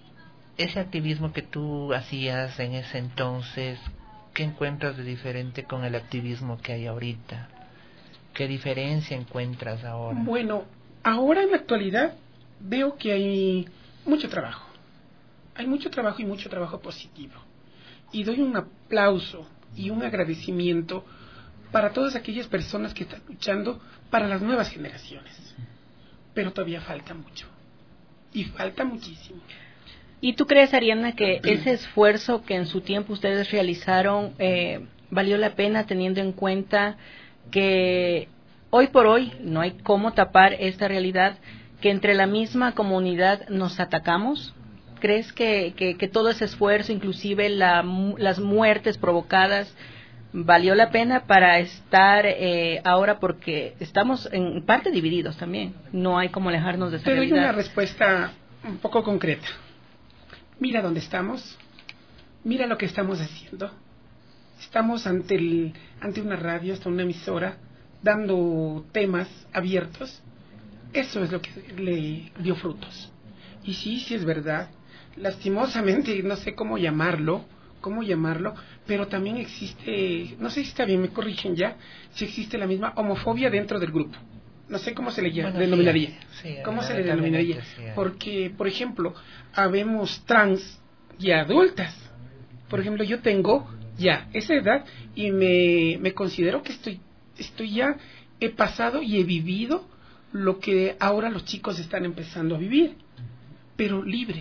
ese activismo que tú hacías en ese entonces, ¿qué encuentras de diferente con el activismo que hay ahorita? ¿Qué diferencia encuentras ahora? Bueno, ahora en la actualidad veo que hay mucho trabajo. Hay mucho trabajo y mucho trabajo positivo. Y doy un aplauso y un agradecimiento para todas aquellas personas que están luchando para las nuevas generaciones. Pero todavía falta mucho. Y falta muchísimo. ¿Y tú crees, Ariana, que ese esfuerzo que en su tiempo ustedes realizaron eh, valió la pena, teniendo en cuenta que hoy por hoy no hay cómo tapar esta realidad que entre la misma comunidad nos atacamos. ¿Crees que, que, que todo ese esfuerzo, inclusive la, las muertes provocadas, valió la pena para estar eh, ahora? Porque estamos en parte divididos también. No hay cómo alejarnos de esa Te doy realidad. una respuesta un poco concreta. Mira dónde estamos. Mira lo que estamos haciendo. Estamos ante, el, ante una radio, hasta una emisora, dando temas abiertos. Eso es lo que le dio frutos. Y sí, sí es verdad. Lastimosamente, no sé cómo llamarlo, cómo llamarlo, pero también existe, no sé si está bien, me corrigen ya, si existe la misma homofobia dentro del grupo. No sé cómo se le bueno, denominaría. Sí, sí, ¿Cómo se le denominaría? Sí, porque, por ejemplo, habemos trans y adultas. Por ejemplo, yo tengo ya esa edad y me, me considero que estoy, estoy ya, he pasado y he vivido lo que ahora los chicos están empezando a vivir, pero libres.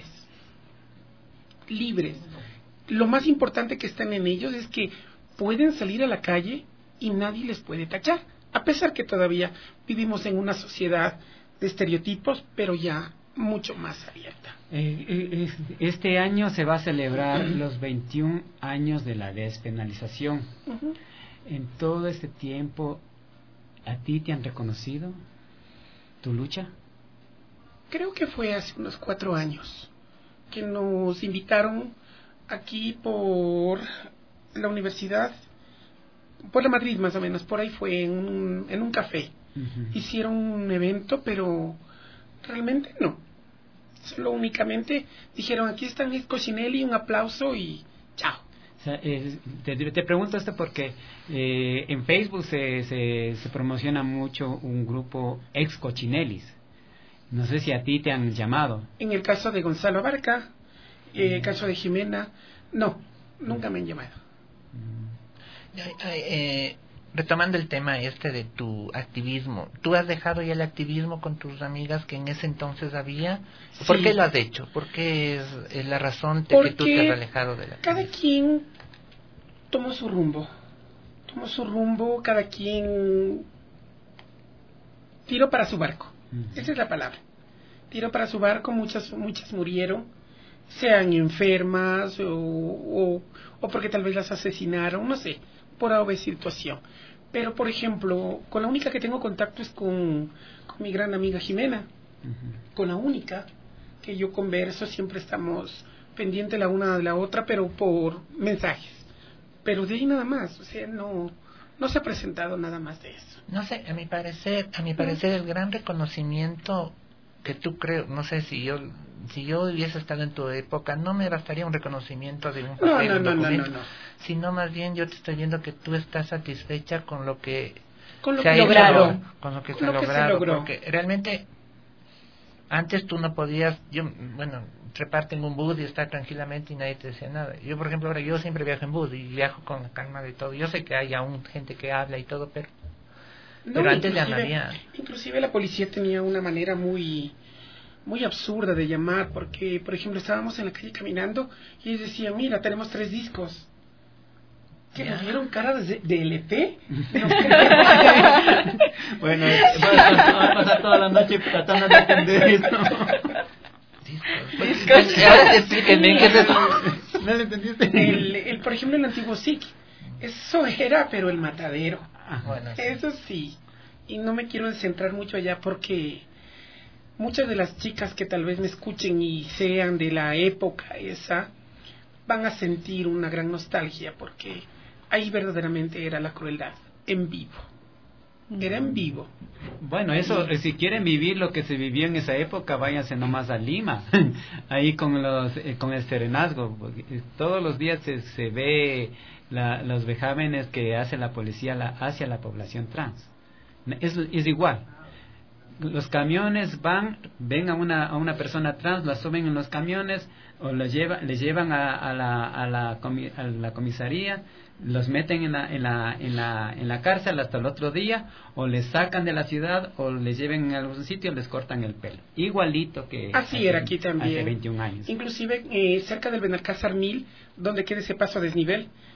libres. Lo más importante que están en ellos es que pueden salir a la calle y nadie les puede tachar, a pesar que todavía vivimos en una sociedad de estereotipos, pero ya mucho más abierta. Eh, este año se va a celebrar los veintiún años de la despenalización. Uh-huh. En todo este tiempo, ¿a ti te han reconocido tu lucha? Creo que fue hace unos cuatro años que nos invitaron aquí por la universidad, por la Madrid más o menos, por ahí fue en un, en un café. Uh-huh. Hicieron un evento, pero realmente no. Solo únicamente dijeron, aquí está Nick Coccinelli, un aplauso y chao. O sea, eh, te, te pregunto esto porque eh, en Facebook se, se, se promociona mucho un grupo ex Coccinellis. No sé si a ti te han llamado. En el caso de Gonzalo Abarca, en eh, el caso de Jimena, no, nunca me han llamado. Eh, eh, retomando el tema este de tu activismo, ¿tú has dejado ya el activismo con tus amigas que en ese entonces había? ¿Por sí. qué lo has hecho? ¿Por qué es, es la razón de Porque que tú te has alejado de la cada quien tomó su rumbo, tomó su rumbo, cada quien tiró para su barco. Esa es la palabra. Tiró para su barco, muchas muchas murieron, sean enfermas o, o, o porque tal vez las asesinaron, no sé, por A o B situación. Pero, por ejemplo, con la única que tengo contacto es con, con mi gran amiga Jimena. Uh-huh. Con la única que yo converso, siempre estamos pendientes la una de la otra, pero por mensajes. Pero de ahí nada más, o sea, no... No se ha presentado nada más de eso. No sé, a mi parecer, a mi parecer el gran reconocimiento que tú creo, no sé si yo si yo hubiese estado en tu época, no me bastaría un reconocimiento de un papel, no, no, un no, no, no, no. sino más bien yo te estoy viendo que tú estás satisfecha con lo que con lo se que ha lograron, hecho, con lo que con se ha lo logrado, que se logró. Porque realmente antes tú no podías, yo, bueno, treparte en un bus y estar tranquilamente y nadie te decía nada. Yo, por ejemplo, ahora yo siempre viajo en bus y viajo con la calma de todo. Yo sé que hay aún gente que habla y todo, pero, no, pero antes ya no inclusive, había. Inclusive la policía tenía una manera muy muy absurda de llamar, porque, por ejemplo, estábamos en la calle caminando y ellos decían, mira, tenemos tres discos. ¿Que nos dieron cara de, de L P? Bueno, va a pasar toda la noche tratando de entender esto. Ahora explíquenme qué es eso. ¿No lo entendiste? El, el, por ejemplo, el antiguo S I C. Eso era, pero el matadero. Ah, bueno, sí. Eso sí. Y no me quiero centrar mucho allá porque muchas de las chicas que tal vez me escuchen y sean de la época esa van a sentir una gran nostalgia porque ahí verdaderamente era la crueldad en vivo. Era en vivo. Bueno, eso, si quieren vivir lo que se vivió en esa época, váyanse nomás a Lima, ahí con los eh, con el serenazgo. Todos los días se, se ve la, los vejámenes que hace la policía la, hacia la población trans. Es, es igual. Los camiones van, ven a una, a una persona trans, la suben en los camiones o la lleva, le llevan a, a, la, a, la comi, a la comisaría, los meten en la, en, la, en, la, en la cárcel hasta el otro día, o les sacan de la ciudad o les lleven a algún sitio y les cortan el pelo. Igualito que así hace, era aquí también. Hace veintiún años. Inclusive eh, cerca del Benalcázar Mil, donde queda ese paso a desnivel,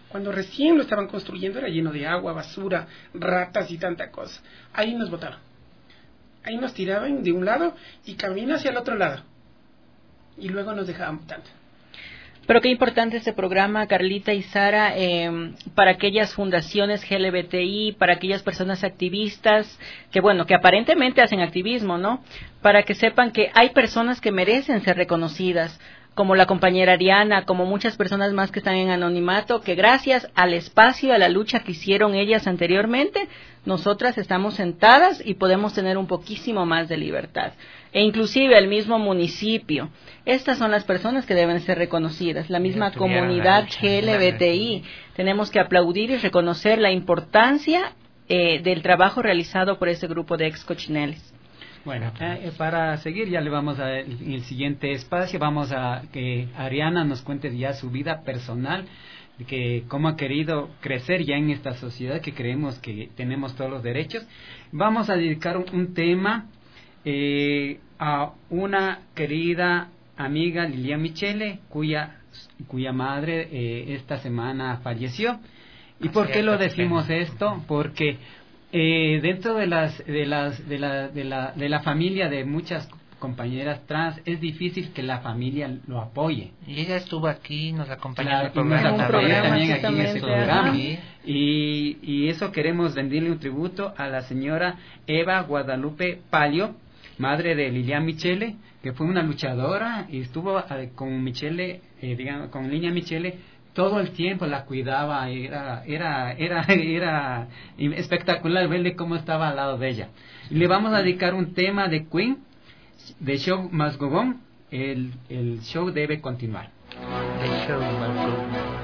Cuando recién lo estaban construyendo era lleno de agua, basura, ratas y tanta cosa. Ahí nos botaron. Ahí nos tiraban de un lado y camina hacia el otro lado. Y luego nos dejaban botando. Pero qué importante este programa, Carlita y Sara, eh, para aquellas fundaciones L G B T I, para aquellas personas activistas, que bueno, que aparentemente hacen activismo, ¿no? Para que sepan que hay personas que merecen ser reconocidas, como la compañera Ariana, como muchas personas más que están en anonimato, que gracias al espacio, a la lucha que hicieron ellas anteriormente, nosotras estamos sentadas y podemos tener un poquísimo más de libertad. E inclusive el mismo municipio. Estas son las personas que deben ser reconocidas, la misma comunidad L G B T I. Tenemos que aplaudir y reconocer la importancia eh, del trabajo realizado por este grupo de ex cochineles. Bueno, eh, para seguir ya le vamos a en el siguiente espacio, vamos a que Ariana nos cuente ya su vida personal, que cómo ha querido crecer ya en esta sociedad que creemos que tenemos todos los derechos. Vamos a dedicar un, un tema eh, a una querida amiga, Lilian Michele, cuya cuya madre eh, esta semana falleció. ¿Y por qué lo decimos esto? Porque Eh, dentro de las de las de la de la de la familia de muchas compañeras trans es difícil que la familia lo apoye. Y ella estuvo aquí, nos acompañó Claro, en el programa, nos acompañó también aquí en este programa. Sí. Y, y eso queremos rendirle un tributo a la señora Eva Guadalupe Palio, madre de Lilian Michele, que fue una luchadora y estuvo eh, con Michele, eh, digamos, con Lilian Michele todo el tiempo, la cuidaba, era era era era espectacular verle cómo estaba al lado de ella. Y le vamos a dedicar un tema de Queen, The Show Must Go On, el, el show debe continuar. The show must go on.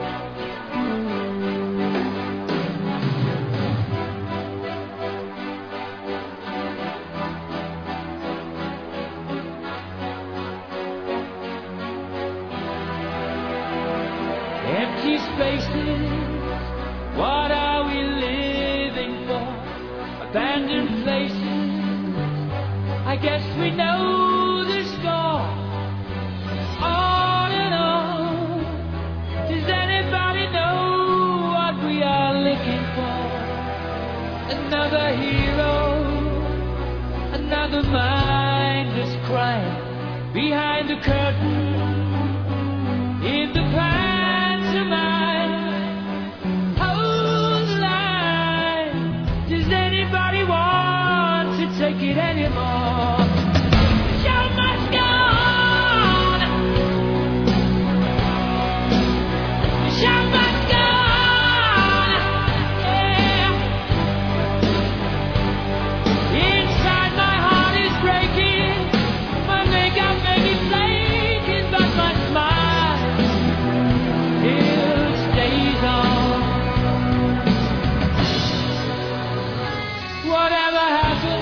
Empty spaces, what are we living for? Abandoned places, I guess we know the score. On and on, does anybody know what we are looking for? Another hero, another mindless crime behind the curtain, in the past. Take it anymore. The show must go on. The show must go on. Yeah. Inside my heart is breaking. My makeup may be flaking, but my smile still stays on. Whatever happens,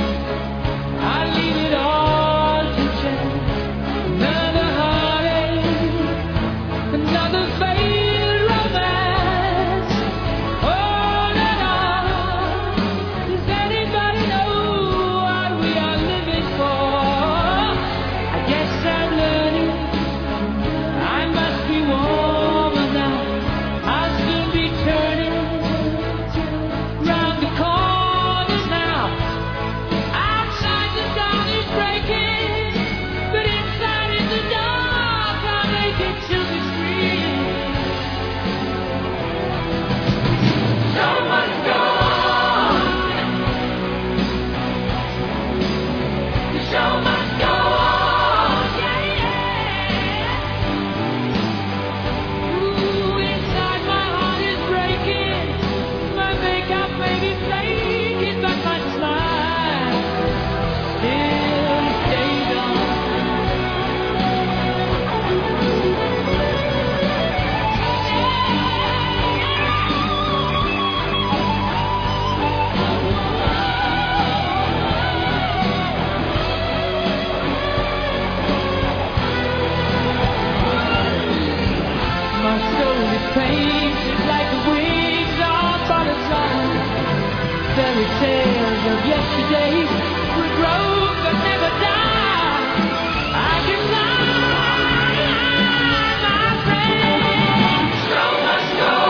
fairy tales of yesterday will grow but never die. I can fly, my friend. Show must go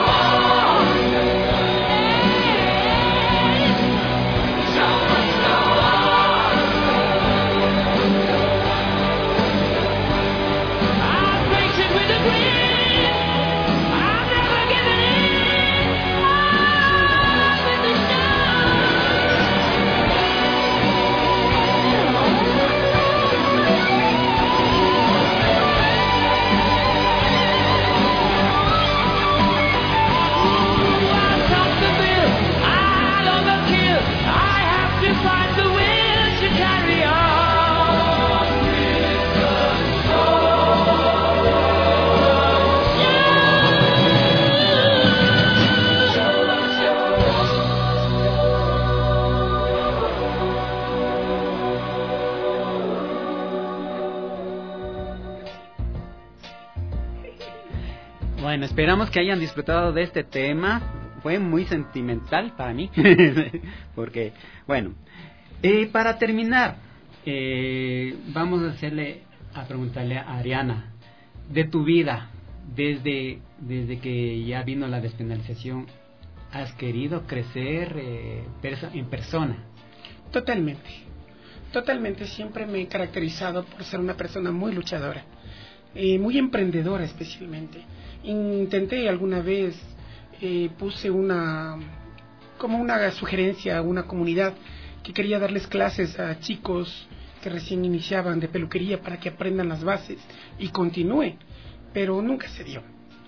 Bueno, esperamos que hayan disfrutado de este tema. Fue muy sentimental para mí. Porque, bueno, eh, para terminar, eh, vamos a hacerle, a preguntarle a Ariana, de tu vida, desde, desde que ya vino la despenalización, ¿has querido crecer eh, perso- en persona? Totalmente. Totalmente. Siempre me he caracterizado por ser una persona muy luchadora. Eh, muy emprendedora especialmente. Intenté alguna vez, eh, puse una, como una sugerencia a una comunidad que quería darles clases a chicos que recién iniciaban de peluquería para que aprendan las bases y continúen, pero nunca se dio.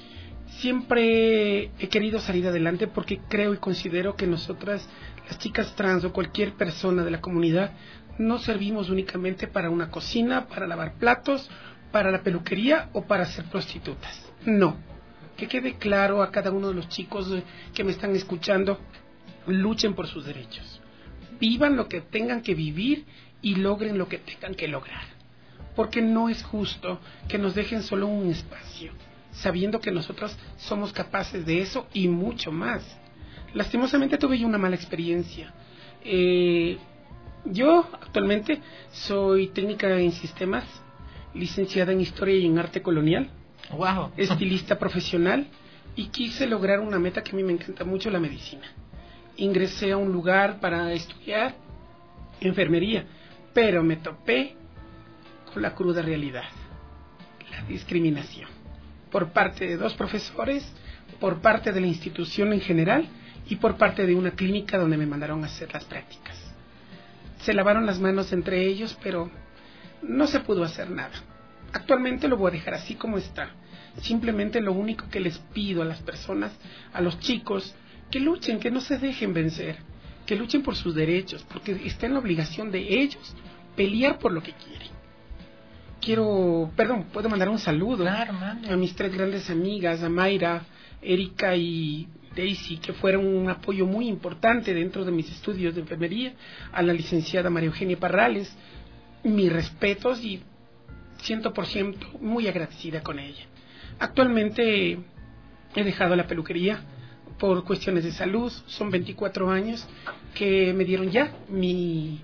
Siempre he querido salir adelante porque creo y considero que nosotras, las chicas trans o cualquier persona de la comunidad, no servimos únicamente para una cocina, para lavar platos, para la peluquería o para ser prostitutas. No. Que quede claro a cada uno de los chicos que me están escuchando, luchen por sus derechos. Vivan lo que tengan que vivir y logren lo que tengan que lograr. Porque no es justo que nos dejen solo un espacio, sabiendo que nosotros somos capaces de eso y mucho más. Lastimosamente tuve yo una mala experiencia. Eh, yo actualmente soy técnica en sistemas, licenciada en Historia y en Arte Colonial, wow. estilista profesional, y quise lograr una meta que a mí me encanta mucho, la medicina. Ingresé a un lugar para estudiar enfermería, pero me topé con la cruda realidad, la discriminación, por parte de dos profesores, por parte de la institución en general y por parte de una clínica donde me mandaron a hacer las prácticas. Se lavaron las manos entre ellos, pero no se pudo hacer nada. Actualmente lo voy a dejar así como está. Simplemente lo único que les pido a las personas, a los chicos, que luchen, que no se dejen vencer, que luchen por sus derechos, porque está en la obligación de ellos pelear por lo que quieren. Quiero, perdón, puedo mandar un saludo claro, a mis tres grandes amigas, a Mayra, Erika y Daisy, que fueron un apoyo muy importante dentro de mis estudios de enfermería, a la licenciada María Eugenia Parrales, mis respetos y cien por ciento muy agradecida con ella. Actualmente he dejado la peluquería por cuestiones de salud, son veinticuatro años que me dieron ya mi,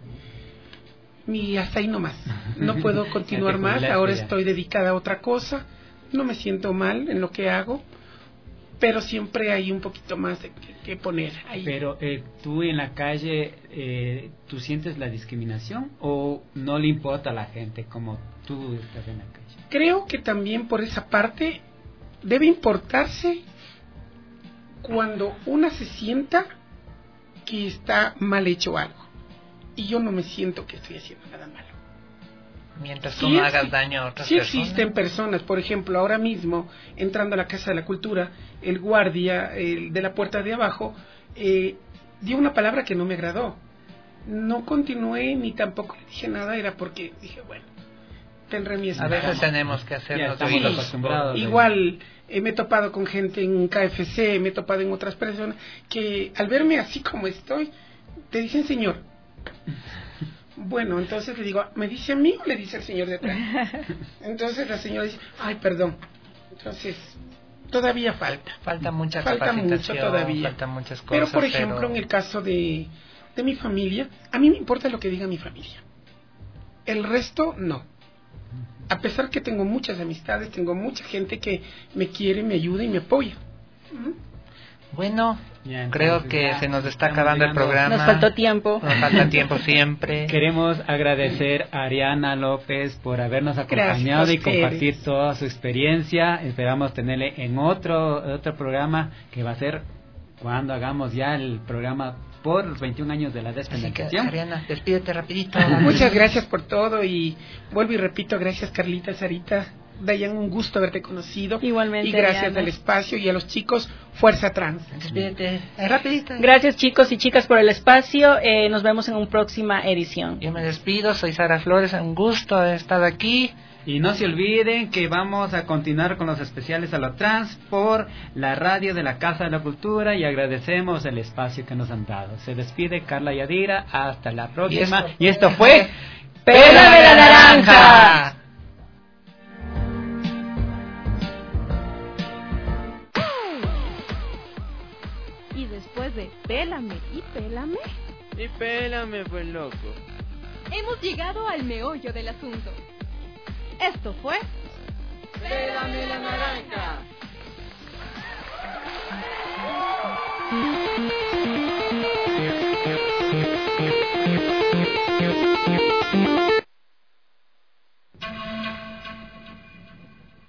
mi hasta ahí nomás, no puedo continuar más, ahora estoy dedicada a otra cosa, no me siento mal en lo que hago, pero siempre hay un poquito más de que, que poner ahí. Pero eh, tú en la calle, eh, ¿tú sientes la discriminación o no le importa a la gente como tú estás en la calle? Creo que también por esa parte debe importarse cuando una se sienta que está mal hecho algo. Y yo no me siento que estoy haciendo nada malo. Mientras tú sí no hagas daño a otras sí personas. Sí existen personas, por ejemplo, ahora mismo, entrando a la Casa de la Cultura, el guardia el de la puerta de abajo eh, dio una palabra que no me agradó. No continué ni tampoco le dije nada, era porque dije, bueno, tendré mi esperanza. A veces tenemos que hacernos sí, acostumbrados. Igual eh, me he topado con gente en K F C, me he topado en otras personas que al verme así como estoy, te dicen señor. Bueno, entonces le digo, ¿me dice a mí o le dice al señor de atrás? Entonces la señora dice, ay, perdón. Entonces, todavía falta. Falta mucha falta capacitación, mucho todavía. Faltan muchas cosas. Pero, por ejemplo, pero... en el caso de, de mi familia, a mí me importa lo que diga mi familia. El resto, no. A pesar que tengo muchas amistades, tengo mucha gente que me quiere, me ayuda y me apoya. ¿Mm? Bueno, ya, creo que ya, se nos está acabando el programa. Nos faltó tiempo. Nos falta tiempo siempre. Queremos agradecer a Ariana López por habernos acompañado Gracias, y compartir toda su experiencia. Esperamos tenerle en otro otro programa que va a ser cuando hagamos ya el programa por los veintiún años de la despenalización. Ariana, despídete rapidito. Muchas gracias por todo y vuelvo y repito, gracias Carlita, Sarita, Dayan, un gusto haberte conocido. Igualmente. Y gracias Ariana. al espacio y a los chicos, Fuerza Trans. Despídete rapidito. Gracias chicos y chicas por el espacio. Eh, nos vemos en una próxima edición. Yo me despido, soy Sara Flores, un gusto haber estado aquí. Y no se olviden que vamos a continuar con los especiales a lo trans por la radio de la Casa de la Cultura y agradecemos el espacio que nos han dado. Se despide Carla Yadira, hasta la próxima. Y esto, y esto fue ¡Pela de la Naranja! pélame y pélame. Y pélame, pues, loco. Hemos llegado al meollo del asunto. Esto fue... ¡Pélame la naranja!